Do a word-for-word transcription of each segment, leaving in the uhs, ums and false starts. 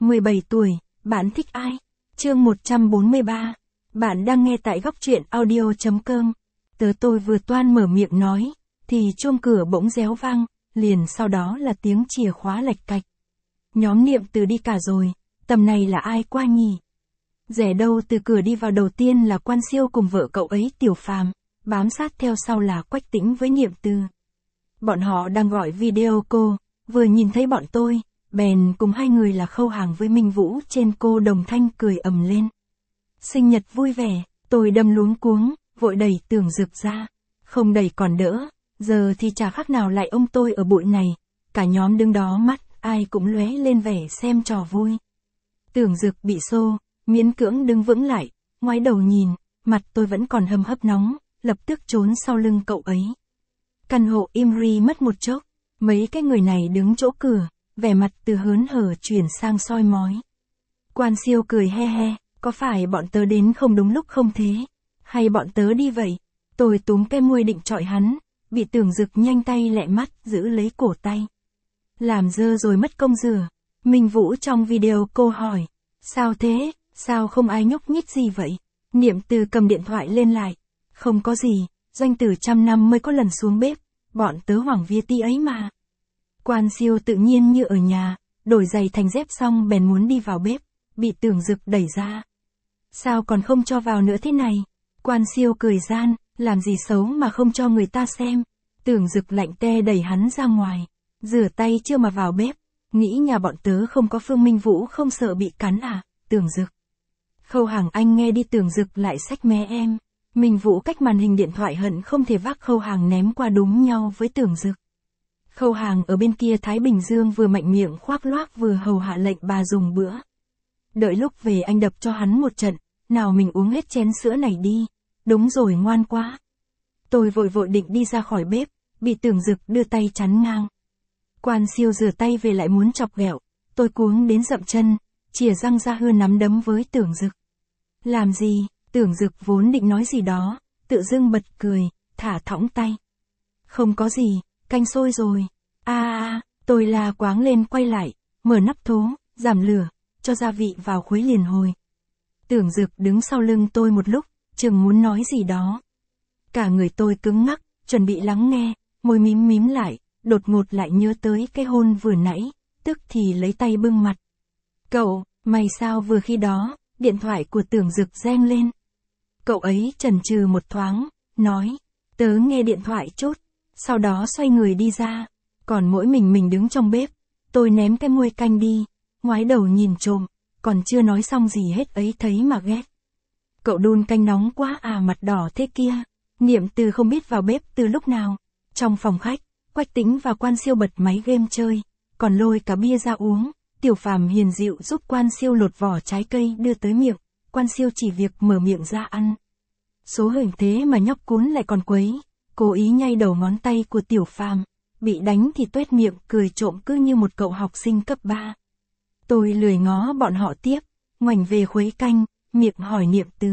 mười bảy tuổi, bạn thích ai? Chương một trăm bốn mươi ba. Bạn đang nghe tại góc truyện audio chấm com. Tớ tôi vừa toan mở miệng nói, thì chuông cửa bỗng réo vang, liền sau đó là tiếng chìa khóa lạch cạch. Nhóm Niệm Từ đi cả rồi, tầm này là ai qua nhỉ? Rẻ đâu từ cửa đi vào đầu tiên là Quan Siêu cùng vợ cậu ấy Tiểu Phàm, bám sát theo sau là Quách Tĩnh với Niệm Từ. Bọn họ đang gọi video call, vừa nhìn thấy bọn tôi, bèn cùng hai người là Khâu Hàng với Minh Vũ trên cô đồng thanh cười ầm lên. Sinh nhật vui vẻ, tôi đâm luống cuống, vội đẩy Tưởng Dực ra. Không đẩy còn đỡ, giờ thì chả khác nào lại ông tôi ở bụi này. Cả nhóm đứng đó mắt, ai cũng lóe lên vẻ xem trò vui. Tưởng Dực bị xô, miễn cưỡng đứng vững lại, ngoái đầu nhìn, mặt tôi vẫn còn hầm hấp nóng, lập tức trốn sau lưng cậu ấy. Căn hộ im ri mất một chốc, mấy cái người này đứng chỗ cửa, vẻ mặt từ hớn hở chuyển sang soi mói. Quan Siêu cười he he, có phải bọn tớ đến không đúng lúc không thế? Hay bọn tớ đi vậy? Tôi túm cái môi định chọi hắn, bị Tưởng Dực nhanh tay lẹ mắt giữ lấy cổ tay. Làm dơ rồi mất công rửa. Minh Vũ trong video cô hỏi, sao thế, sao không ai nhúc nhích gì vậy? Niệm Từ cầm điện thoại lên lại, không có gì, Doanh Tử trăm năm mới có lần xuống bếp, bọn tớ hoảng vía tí ấy mà. Quan Siêu tự nhiên như ở nhà, đổi giày thành dép xong bèn muốn đi vào bếp, bị Tưởng Dực đẩy ra. Sao còn không cho vào nữa thế này? Quan Siêu cười gian, làm gì xấu mà không cho người ta xem. Tưởng Dực lạnh te đẩy hắn ra ngoài, rửa tay chưa mà vào bếp, nghĩ nhà bọn tớ không có Phương Minh Vũ không sợ bị cắn à? Tưởng Dực. Khâu Hàng anh nghe đi. Tưởng Dực lại xách mé em. Minh Vũ cách màn hình điện thoại hận không thể vác Khâu Hàng ném qua đúng nhau với Tưởng Dực. Khâu Hàng ở bên kia Thái Bình Dương vừa mạnh miệng khoác loác vừa hầu hạ lệnh bà dùng bữa. Đợi lúc về anh đập cho hắn một trận, nào mình uống hết chén sữa này đi. Đúng rồi, ngoan quá. Tôi vội vội định đi ra khỏi bếp, bị Tưởng Dực đưa tay chắn ngang. Quan Siêu rửa tay về lại muốn chọc ghẹo, tôi cuống đến dậm chân, chìa răng ra hưa nắm đấm với Tưởng Dực. Làm gì? Tưởng Dực vốn định nói gì đó, tự dưng bật cười, thả thõng tay. Không có gì, canh sôi rồi. A a a, tôi la quáng lên quay lại, mở nắp thố, giảm lửa, cho gia vị vào khuấy liền hồi. Tưởng Dực đứng sau lưng tôi một lúc, chừng muốn nói gì đó. Cả người tôi cứng ngắc, chuẩn bị lắng nghe, môi mím mím lại, đột ngột lại nhớ tới cái hôn vừa nãy, tức thì lấy tay bưng mặt. Cậu, mày sao? Vừa khi đó, điện thoại của Tưởng Dực reng lên. Cậu ấy chần chừ một thoáng, nói, tớ nghe điện thoại chút, sau đó xoay người đi ra, còn mỗi mình mình đứng trong bếp, tôi ném cái muôi canh đi, ngoái đầu nhìn trộm, còn chưa nói xong gì hết ấy thấy mà ghét. Cậu đun canh nóng quá à, mặt đỏ thế kia. Niệm Từ không biết vào bếp từ lúc nào. Trong phòng khách, Quách Tĩnh và Quan Siêu bật máy game chơi, còn lôi cả bia ra uống. Tiểu Phàm hiền dịu giúp Quan Siêu lột vỏ trái cây đưa tới miệng, Quan Siêu chỉ việc mở miệng ra ăn. Số hình thế mà nhóc cún lại còn quấy, cố ý nhay đầu ngón tay của Tiểu Phàm, bị đánh thì tuét miệng cười trộm cứ như một cậu học sinh cấp ba. Tôi lười ngó bọn họ tiếp, ngoảnh về khuấy canh, miệng hỏi Niệm Từ.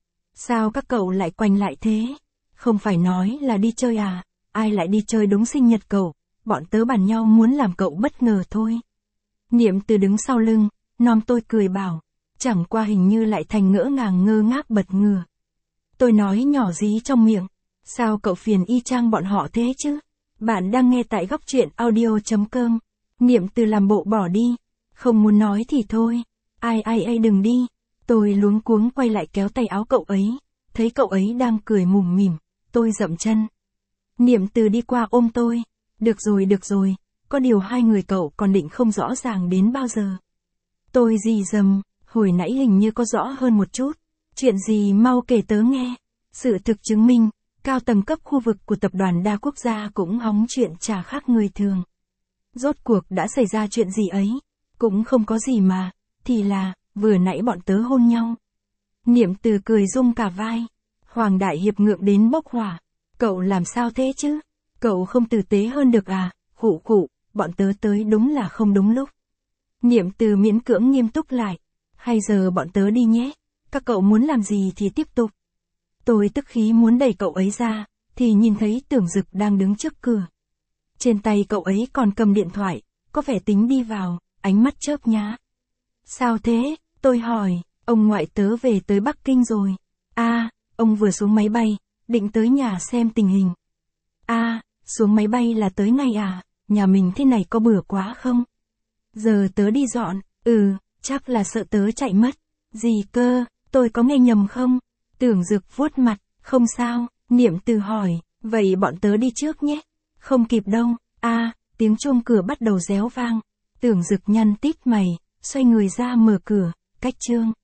Sao các cậu lại quanh lại thế? Không phải nói là đi chơi à? Ai lại đi chơi đúng sinh nhật cậu? Bọn tớ bàn nhau muốn làm cậu bất ngờ thôi. Niệm Từ đứng sau lưng, nom tôi cười bảo, chẳng qua hình như lại thành ngỡ ngàng ngơ ngác bật ngửa. Tôi nói nhỏ dí trong miệng, sao cậu phiền y chang bọn họ thế chứ? Bạn đang nghe tại góc truyện audio chấm com. Niệm Từ làm bộ bỏ đi, không muốn nói thì thôi. Ai ai ai đừng đi. Tôi luống cuống quay lại kéo tay áo cậu ấy, thấy cậu ấy đang cười mủm mỉm, tôi dậm chân. Niệm Từ đi qua ôm tôi, được rồi được rồi, có điều hai người cậu còn định không rõ ràng đến bao giờ. Tôi rì rầm, hồi nãy hình như có rõ hơn một chút, chuyện gì mau kể tớ nghe. Sự thực chứng minh, cao tầng cấp khu vực của tập đoàn đa quốc gia cũng hóng chuyện chả khác người thường. Rốt cuộc đã xảy ra chuyện gì ấy? Cũng không có gì mà, thì là, vừa nãy bọn tớ hôn nhau. Niệm Từ cười rung cả vai. Hoàng đại hiệp ngượng đến bốc hỏa. Cậu làm sao thế chứ? Cậu không tử tế hơn được à? Khụ khụ, bọn tớ tới đúng là không đúng lúc. Niệm Từ miễn cưỡng nghiêm túc lại. Hay giờ bọn tớ đi nhé, các cậu muốn làm gì thì tiếp tục. Tôi tức khí muốn đẩy cậu ấy ra, thì nhìn thấy Tưởng Dực đang đứng trước cửa. Trên tay cậu ấy còn cầm điện thoại, có vẻ tính đi vào, ánh mắt chớp nhá. Sao thế? Tôi hỏi, ông ngoại tớ về tới Bắc Kinh rồi. À, ông vừa xuống máy bay, định tới nhà xem tình hình. À, xuống máy bay là tới ngay à, nhà mình thế này có bừa quá không? Giờ tớ đi dọn, ừ, chắc là sợ tớ chạy mất. Gì cơ, tôi có nghe nhầm không? Tưởng Dực vuốt mặt, không sao, Niệm Từ hỏi, vậy bọn tớ đi trước nhé. Không kịp đâu, à, tiếng chuông cửa bắt đầu réo vang. Tưởng Dực nhăn tít mày, xoay người ra mở cửa, cách Trương